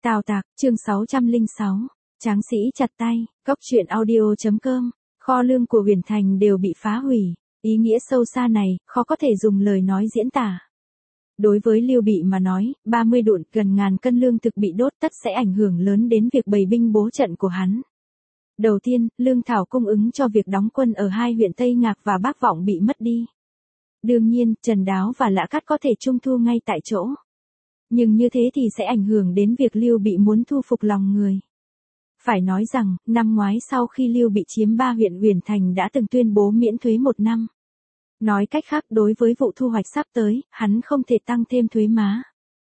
Tào Tạc, chương 606. Tráng sĩ chặt tay, Cốc truyện audio.com. Kho lương của Huyền Thành đều bị phá hủy. Ý nghĩa sâu xa này, khó có thể dùng lời nói diễn tả. Đối với Lưu Bị mà nói, 30 đụn gần ngàn cân lương thực bị đốt tất sẽ ảnh hưởng lớn đến việc bày binh bố trận của hắn. Đầu tiên, lương thảo cung ứng cho việc đóng quân ở hai huyện Tây Ngạc và Bắc Vọng bị mất đi. Đương nhiên, Trần Đáo và Lã Cát có thể trung thu ngay tại chỗ. Nhưng như thế thì sẽ ảnh hưởng đến việc Lưu Bị muốn thu phục lòng người. Phải nói rằng, năm ngoái sau khi Lưu Bị chiếm 3 huyện Huyền Thành đã từng tuyên bố miễn thuế 1 năm. Nói cách khác, đối với vụ thu hoạch sắp tới, hắn không thể tăng thêm thuế má.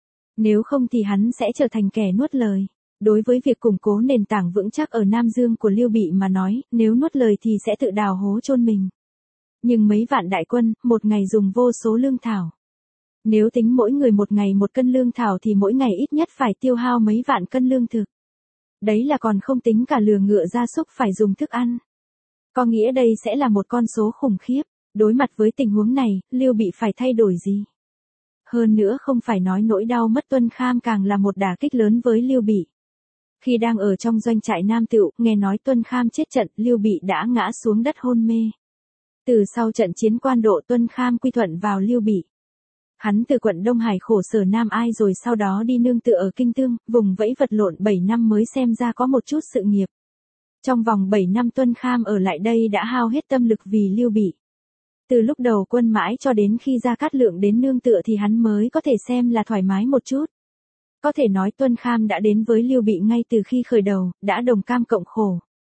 Nếu không thì hắn sẽ trở thành kẻ nuốt lời. Đối với việc củng cố nền tảng vững chắc ở Nam Dương của Lưu Bị mà nói, nếu nuốt lời thì sẽ tự đào hố chôn mình. Nhưng mấy vạn đại quân, một ngày dùng vô số lương thảo. Nếu tính mỗi người một ngày 1 cân lương thảo thì mỗi ngày ít nhất phải tiêu hao mấy vạn cân lương thực. Đấy là còn không tính cả lừa ngựa gia súc phải dùng thức ăn. Có nghĩa đây sẽ là một con số khủng khiếp. Đối mặt với tình huống này, Lưu Bị phải thay đổi gì? Hơn nữa không phải nói nỗi đau mất Tuân Kham càng là một đả kích lớn với Lưu Bị. Khi đang ở trong doanh trại Nam Tựu, nghe nói Tuân Kham chết trận, Lưu Bị đã ngã xuống đất hôn mê. Từ sau trận chiến Quan Độ, Tuân Kham quy thuận vào Lưu Bị. Hắn từ quận Đông Hải khổ sở Nam Ai rồi sau đó đi nương tựa ở Kinh Tương, vùng vẫy vật lộn 7 năm mới xem ra có một chút sự nghiệp. Trong vòng 7 năm Tuân Kham ở lại đây đã hao hết tâm lực vì Lưu Bị. Từ lúc đầu quân mãi cho đến khi Gia Cát Lượng đến nương tựa thì hắn mới có thể xem là thoải mái một chút. Có thể nói Tuân Kham đã đến với Lưu Bị ngay từ khi khởi đầu, đã đồng cam cộng khổ.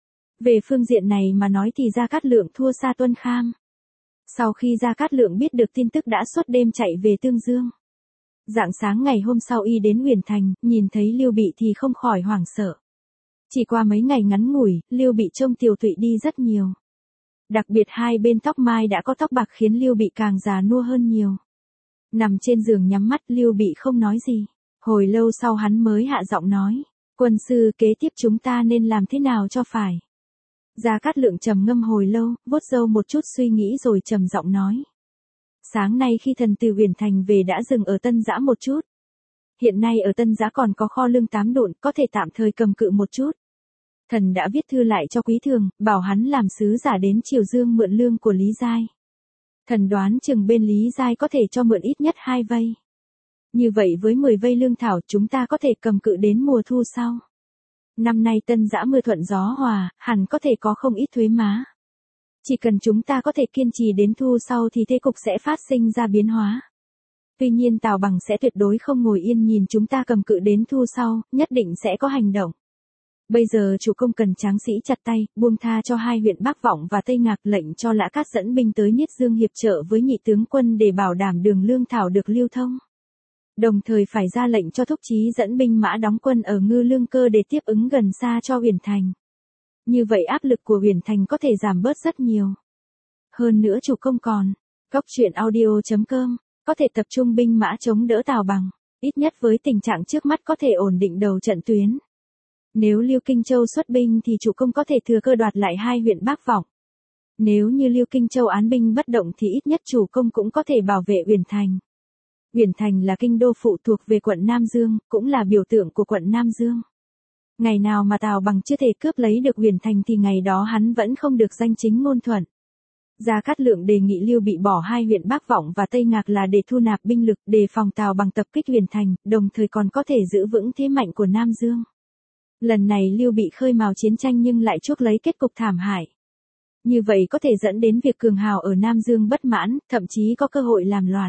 Về phương diện này mà nói thì Gia Cát Lượng thua xa Tuân Kham. Sau khi Gia Cát Lượng biết được tin tức đã suốt đêm chạy về Tương Dương. Rạng sáng ngày hôm sau y đến Huyền Thành, nhìn thấy Lưu Bị thì không khỏi hoảng sợ. Chỉ qua mấy ngày ngắn ngủi, Lưu Bị trông tiều tụy đi rất nhiều. Đặc biệt hai bên tóc mai đã có tóc bạc khiến Lưu Bị càng già nua hơn nhiều. Nằm trên giường nhắm mắt, Lưu Bị không nói gì. Hồi lâu sau hắn mới hạ giọng nói, quân sư, kế tiếp chúng ta nên làm thế nào cho phải. Gia Cát Lượng trầm ngâm hồi lâu, vuốt râu một chút suy nghĩ rồi trầm giọng nói. Sáng nay khi thần từ Huyền Thành về đã dừng ở Tân Giã một chút. Hiện nay ở Tân Giã còn có kho lương 8 đụn, có thể tạm thời cầm cự một chút. Thần đã viết thư lại cho Quý Thường, bảo hắn làm sứ giả đến Triều Dương mượn lương của Lý Giai. Thần đoán chừng bên Lý Giai có thể cho mượn ít nhất 2 vây. Như vậy với 10 vây lương thảo chúng ta có thể cầm cự đến mùa thu sau. Năm nay Tân Giã mưa thuận gió hòa, hẳn có thể có không ít thuế má. Chỉ cần chúng ta có thể kiên trì đến thu sau thì thế cục sẽ phát sinh ra biến hóa. Tuy nhiên Tào Bằng sẽ tuyệt đối không ngồi yên nhìn chúng ta cầm cự đến thu sau, nhất định sẽ có hành động. Bây giờ chủ công cần tráng sĩ chặt tay, buông tha cho hai huyện Bắc Vọng và Tây Ngạc, lệnh cho Lã Cát dẫn binh tới Niết Dương hiệp trợ với nhị tướng quân để bảo đảm đường lương thảo được lưu thông. Đồng thời phải ra lệnh cho Thúc Chí dẫn binh mã đóng quân ở Ngư Lương Cơ để tiếp ứng gần xa cho Huyền Thành. Như vậy áp lực của Huyền Thành có thể giảm bớt rất nhiều. Hơn nữa chủ công còn, Cốc truyện audio.com, có thể tập trung binh mã chống đỡ Tào Bằng, ít nhất với tình trạng trước mắt có thể ổn định đầu trận tuyến. Nếu Lưu Kinh Châu xuất binh thì chủ công có thể thừa cơ đoạt lại hai huyện Bắc Vọng. Nếu như Lưu Kinh Châu án binh bất động thì ít nhất chủ công cũng có thể bảo vệ Huyền Thành. Huyền Thành là kinh đô phụ thuộc về quận Nam Dương, cũng là biểu tượng của quận Nam Dương. Ngày nào mà Tào Bằng chưa thể cướp lấy được Huyền Thành thì ngày đó hắn vẫn không được danh chính ngôn thuận. Gia Cát Lượng đề nghị Lưu Bị bỏ hai huyện Bắc Vọng và Tây Ngạc là để thu nạp binh lực đề phòng Tào Bằng tập kích Huyền Thành, đồng thời còn có thể giữ vững thế mạnh của Nam Dương. Lần này Lưu Bị khơi mào chiến tranh nhưng lại chuốc lấy kết cục thảm hại. Như vậy có thể dẫn đến việc cường hào ở Nam Dương bất mãn, thậm chí có cơ hội làm loạn.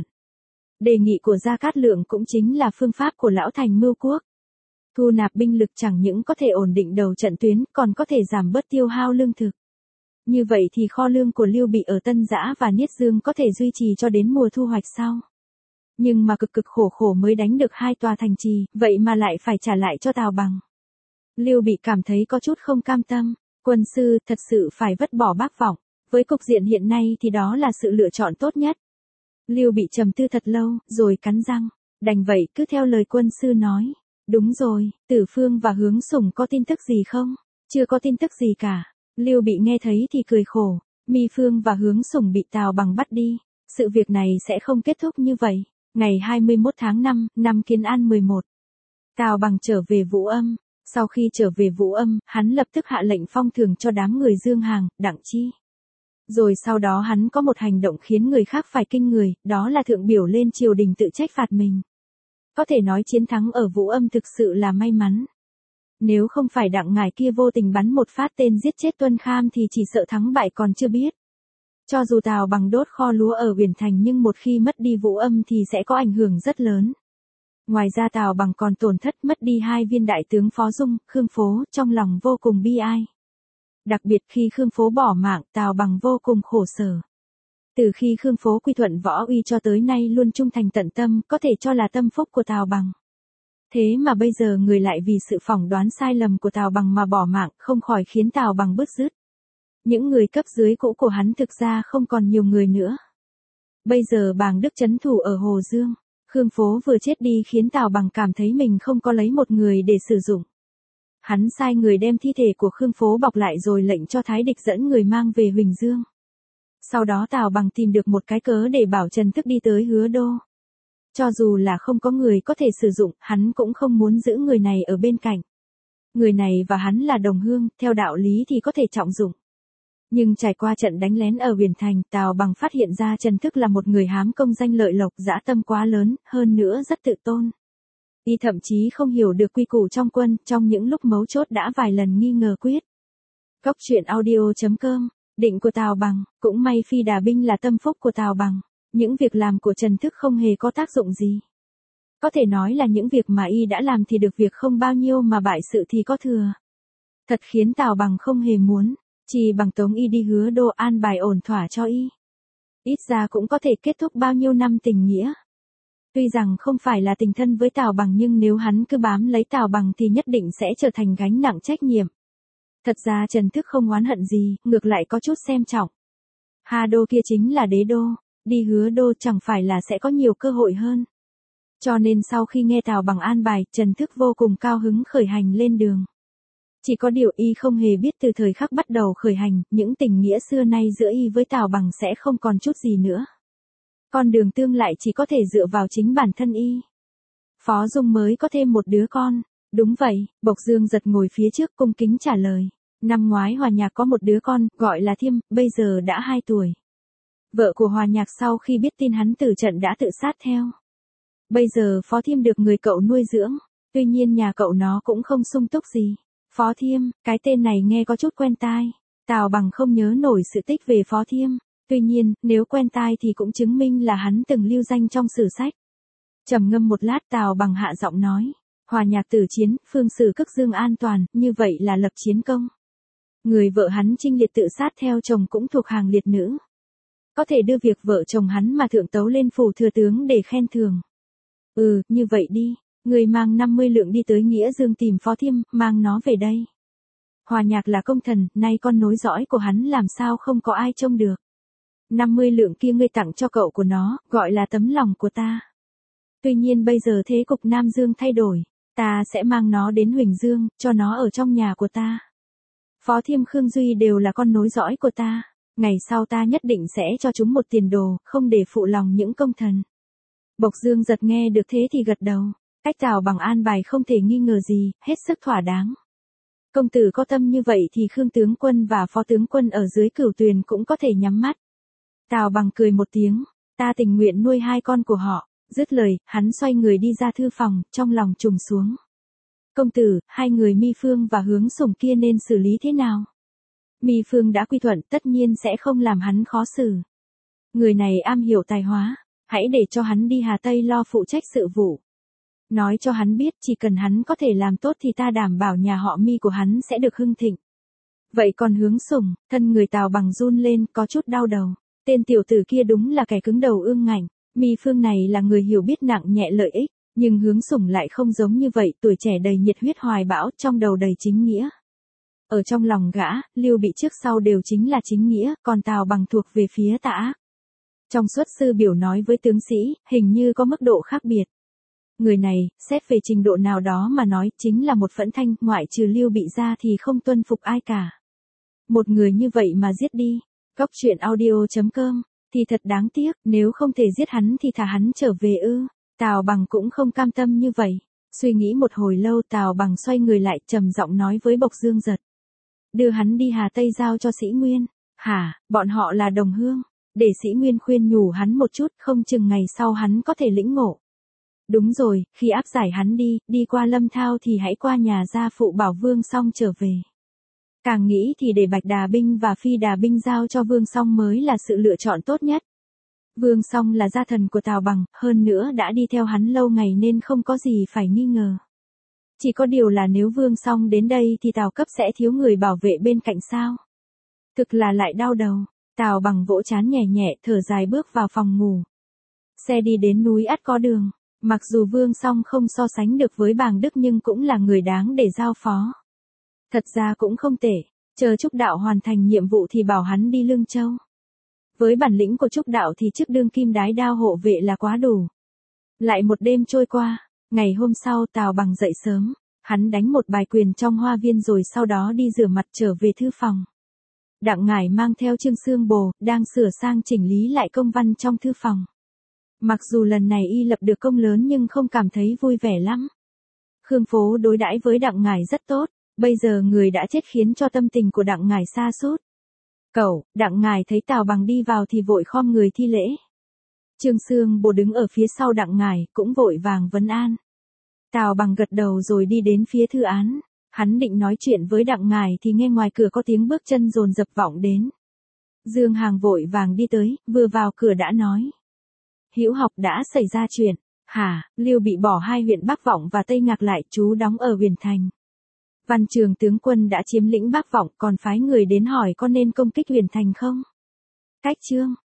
Đề nghị của Gia Cát Lượng cũng chính là phương pháp của Lão Thành Mưu Quốc. Thu nạp binh lực chẳng những có thể ổn định đầu trận tuyến, còn có thể giảm bớt tiêu hao lương thực. Như vậy thì kho lương của Lưu Bị ở Tân Giã và Niết Dương có thể duy trì cho đến mùa thu hoạch sau. Nhưng mà cực khổ mới đánh được 2 tòa thành trì, vậy mà lại phải trả lại cho Tào Bằng. Lưu Bị cảm thấy có chút không cam tâm, quân sư thật sự phải vứt bỏ Bắc Vọng, với cục diện hiện nay thì đó là sự lựa chọn tốt nhất. Lưu Bị trầm tư thật lâu, rồi cắn răng, đành vậy cứ theo lời quân sư nói. Đúng rồi, Tử Phương và Hướng Sủng có tin tức gì không? Chưa có tin tức gì cả. Lưu Bị nghe thấy thì cười khổ, Mi Phương và Hướng Sủng bị Tào Bằng bắt đi. Sự việc này sẽ không kết thúc như vậy. Ngày 21 tháng 5, năm Kiến An 11. Tào Bằng trở về Vũ Âm. Sau khi trở về Vũ Âm, hắn lập tức hạ lệnh phong thưởng cho đám người Dương Hàng, Đặng Chi. Rồi sau đó hắn có một hành động khiến người khác phải kinh người, đó là thượng biểu lên triều đình tự trách phạt mình. Có thể nói chiến thắng ở Vũ Âm thực sự là may mắn. Nếu không phải Đặng Ngải kia vô tình bắn một phát tên giết chết Tuân Kham thì chỉ sợ thắng bại còn chưa biết. Cho dù Tào Bằng đốt kho lúa ở Uyển Thành nhưng một khi mất đi Vũ Âm thì sẽ có ảnh hưởng rất lớn. Ngoài ra Tào Bằng còn tổn thất mất đi 2 viên đại tướng Phó Dung, Khương Phố, trong lòng vô cùng bi ai. Đặc biệt khi Khương Phố bỏ mạng, Tào Bằng vô cùng khổ sở. Từ khi Khương Phố quy thuận Võ Uy cho tới nay luôn trung thành tận tâm, có thể cho là tâm phúc của Tào Bằng. Thế mà bây giờ người lại vì sự phỏng đoán sai lầm của Tào Bằng mà bỏ mạng, không khỏi khiến Tào Bằng bứt rứt. Những người cấp dưới cũ của hắn thực ra không còn nhiều người nữa. Bây giờ Bàng Đức trấn thủ ở Hồ Dương, Khương Phố vừa chết đi khiến Tào Bằng cảm thấy mình không có lấy một người để sử dụng. Hắn sai người đem thi thể của Khương Phố bọc lại rồi lệnh cho Thái Địch dẫn người mang về Huỳnh Dương. Sau đó Tào Bằng tìm được một cái cớ để bảo Trần Thức đi tới Hứa Đô. Cho dù là không có người có thể sử dụng, hắn cũng không muốn giữ người này ở bên cạnh. Người này và hắn là đồng hương, theo đạo lý thì có thể trọng dụng. Nhưng trải qua trận đánh lén ở Uyển Thành, Tào Bằng phát hiện ra Trần Thức là một người hám công danh lợi lộc, dã tâm quá lớn, hơn nữa rất tự tôn. Y thậm chí không hiểu được quy củ trong quân, trong những lúc mấu chốt đã vài lần nghi ngờ quyết. Cốc truyện audio.com, định của Tào Bằng, cũng may phi đà binh là tâm phúc của Tào Bằng, những việc làm của Trần Thức không hề có tác dụng gì. Có thể nói là những việc mà y đã làm thì được việc không bao nhiêu mà bại sự thì có thừa. Thật khiến Tào Bằng không hề muốn, chỉ bằng tống y đi Hứa Đô an bài ổn thỏa cho y. Ít ra cũng có thể kết thúc bao nhiêu năm tình nghĩa. Tuy rằng không phải là tình thân với Tào Bằng nhưng nếu hắn cứ bám lấy Tào Bằng thì nhất định sẽ trở thành gánh nặng trách nhiệm. Thật ra Trần Thức không oán hận gì, ngược lại có chút xem trọng. Hà Đô kia chính là đế đô, đi Hứa Đô chẳng phải là sẽ có nhiều cơ hội hơn. Cho nên sau khi nghe Tào Bằng an bài, Trần Thức vô cùng cao hứng khởi hành lên đường. Chỉ có điều y không hề biết từ thời khắc bắt đầu khởi hành, những tình nghĩa xưa nay giữa y với Tào Bằng sẽ không còn chút gì nữa. Con đường tương lại chỉ có thể dựa vào chính bản thân y. Phó Dung mới có thêm một đứa con. Đúng vậy, Bộc Dương Giật ngồi phía trước cung kính trả lời. Năm ngoái Hòa Nhạc có một đứa con, gọi là Thiêm, bây giờ đã 2 tuổi. Vợ của Hòa Nhạc sau khi biết tin hắn tử trận đã tự sát theo. Bây giờ Phó Thiêm được người cậu nuôi dưỡng, tuy nhiên nhà cậu nó cũng không sung túc gì. Phó Thiêm, cái tên này nghe có chút quen tai. Tào Bằng không nhớ nổi sự tích về Phó Thiêm. Tuy nhiên, nếu quen tai thì cũng chứng minh là hắn từng lưu danh trong sử sách. Trầm ngâm một lát Tào Bằng hạ giọng nói. Hòa Nhạc tử chiến, phương sử cức dương an toàn, như vậy là lập chiến công. Người vợ hắn Trinh Liệt tự sát theo chồng cũng thuộc hàng liệt nữ. Có thể đưa việc vợ chồng hắn mà thượng tấu lên phủ thừa tướng để khen thưởng. Như vậy đi, người mang 50 lượng đi tới Nghĩa Dương tìm Phó Thiêm, mang nó về đây. Hòa Nhạc là công thần, nay con nối dõi của hắn làm sao không có ai trông được. 50 lượng kia ngươi tặng cho cậu của nó, gọi là tấm lòng của ta. Tuy nhiên bây giờ thế cục Nam Dương thay đổi, ta sẽ mang nó đến Huỳnh Dương, cho nó ở trong nhà của ta. Phó Thiêm Khương Duy đều là con nối dõi của ta, ngày sau ta nhất định sẽ cho chúng một tiền đồ, không để phụ lòng những công thần. Bộc Dương Giật nghe được thế thì gật đầu, cách Tào Bằng an bài không thể nghi ngờ gì, hết sức thỏa đáng. Công tử có tâm như vậy thì Khương tướng quân và Phó tướng quân ở dưới Cửu Tuyền cũng có thể nhắm mắt. Tào Bằng cười một tiếng, ta tình nguyện nuôi 2 con của họ. Dứt lời, hắn xoay người đi ra thư phòng, trong lòng trùng xuống. Công tử, 2 người Mi Phương và Hướng Sủng kia nên xử lý thế nào? Mi Phương đã quy thuận, tất nhiên sẽ không làm hắn khó xử. Người này am hiểu tài hóa, hãy để cho hắn đi Hà Tây lo phụ trách sự vụ. Nói cho hắn biết chỉ cần hắn có thể làm tốt thì ta đảm bảo nhà họ Mi của hắn sẽ được hưng thịnh. Vậy còn Hướng Sủng, thân người Tào Bằng run lên, có chút đau đầu. Tên tiểu tử kia đúng là kẻ cứng đầu ương ngạnh. Mi Phương này là người hiểu biết nặng nhẹ lợi ích, nhưng Hướng Sủng lại không giống như vậy, tuổi trẻ đầy nhiệt huyết hoài bão, trong đầu đầy chính nghĩa. Ở trong lòng gã, Lưu Bị trước sau đều chính là chính nghĩa, còn Tào Bằng thuộc về phía tà ác. Trong Xuất Sư biểu nói với tướng sĩ, hình như có mức độ khác biệt. Người này, xét về trình độ nào đó mà nói, chính là một phẫn thanh, ngoại trừ Lưu Bị ra thì không tuân phục ai cả. Một người như vậy mà giết đi. Cốc truyện audio.com, thì thật đáng tiếc, nếu không thể giết hắn thì thả hắn trở về ư. Tào Bằng cũng không cam tâm như vậy. Suy nghĩ một hồi lâu Tào Bằng xoay người lại trầm giọng nói với Bộc Dương Giật. Đưa hắn đi Hà Tây giao cho Sĩ Nguyên. Hả, bọn họ là đồng hương. Để Sĩ Nguyên khuyên nhủ hắn một chút, không chừng ngày sau hắn có thể lĩnh ngộ. Đúng rồi, khi áp giải hắn đi qua Lâm Thao thì hãy qua nhà gia phụ bảo Vương Song trở về. Càng nghĩ thì để Bạch Đà binh và Phi Đà binh giao cho Vương Song mới là sự lựa chọn tốt nhất. Vương Song là gia thần của Tào Bằng, hơn nữa đã đi theo hắn lâu ngày nên không có gì phải nghi ngờ. Chỉ có điều là nếu Vương Song đến đây thì Tào Cấp sẽ thiếu người bảo vệ bên cạnh sao? Thực là lại đau đầu. Tào Bằng vỗ trán nhẹ nhẹ thở dài bước vào phòng ngủ. Xe đi đến núi ắt có đường. Mặc dù Vương Song không so sánh được với Bàng Đức nhưng cũng là người đáng để giao phó. Thật ra cũng không tệ. Chờ Trúc Đạo hoàn thành nhiệm vụ thì bảo hắn đi Lương Châu. Với bản lĩnh của Trúc Đạo thì chức đương kim đái đao hộ vệ là quá đủ. Lại một đêm trôi qua. Ngày hôm sau Tào Bằng dậy sớm. Hắn đánh một bài quyền trong hoa viên rồi sau đó đi rửa mặt trở về thư phòng. Đặng Ngải mang theo Trương Xương Bồ, đang sửa sang chỉnh lý lại công văn trong thư phòng. Mặc dù lần này y lập được công lớn nhưng không cảm thấy vui vẻ lắm. Khương Phố đối đãi với Đặng Ngải rất tốt, bây giờ người đã chết khiến cho tâm tình của Đặng Ngải sa sút. Cậu, Đặng Ngải thấy Tào Bằng đi vào thì vội khom người thi lễ. Trương Xương Bồ đứng ở phía sau Đặng Ngải cũng vội vàng vấn an. Tào Bằng gật đầu rồi đi đến phía thư án. Hắn định nói chuyện với Đặng Ngải thì nghe ngoài cửa có tiếng bước chân dồn dập vọng đến. Dương Hàng vội vàng đi tới, vừa vào cửa đã nói. Hữu Học đã xảy ra chuyện. Hả, Lưu bị bỏ hai huyện Bắc Vọng và Tây Ngạc lại, chú đóng ở Huyền Thành. Văn Trường tướng quân đã chiếm lĩnh Bắc Vọng còn phái người đến hỏi có nên công kích Huyền Thành không? Cách chương.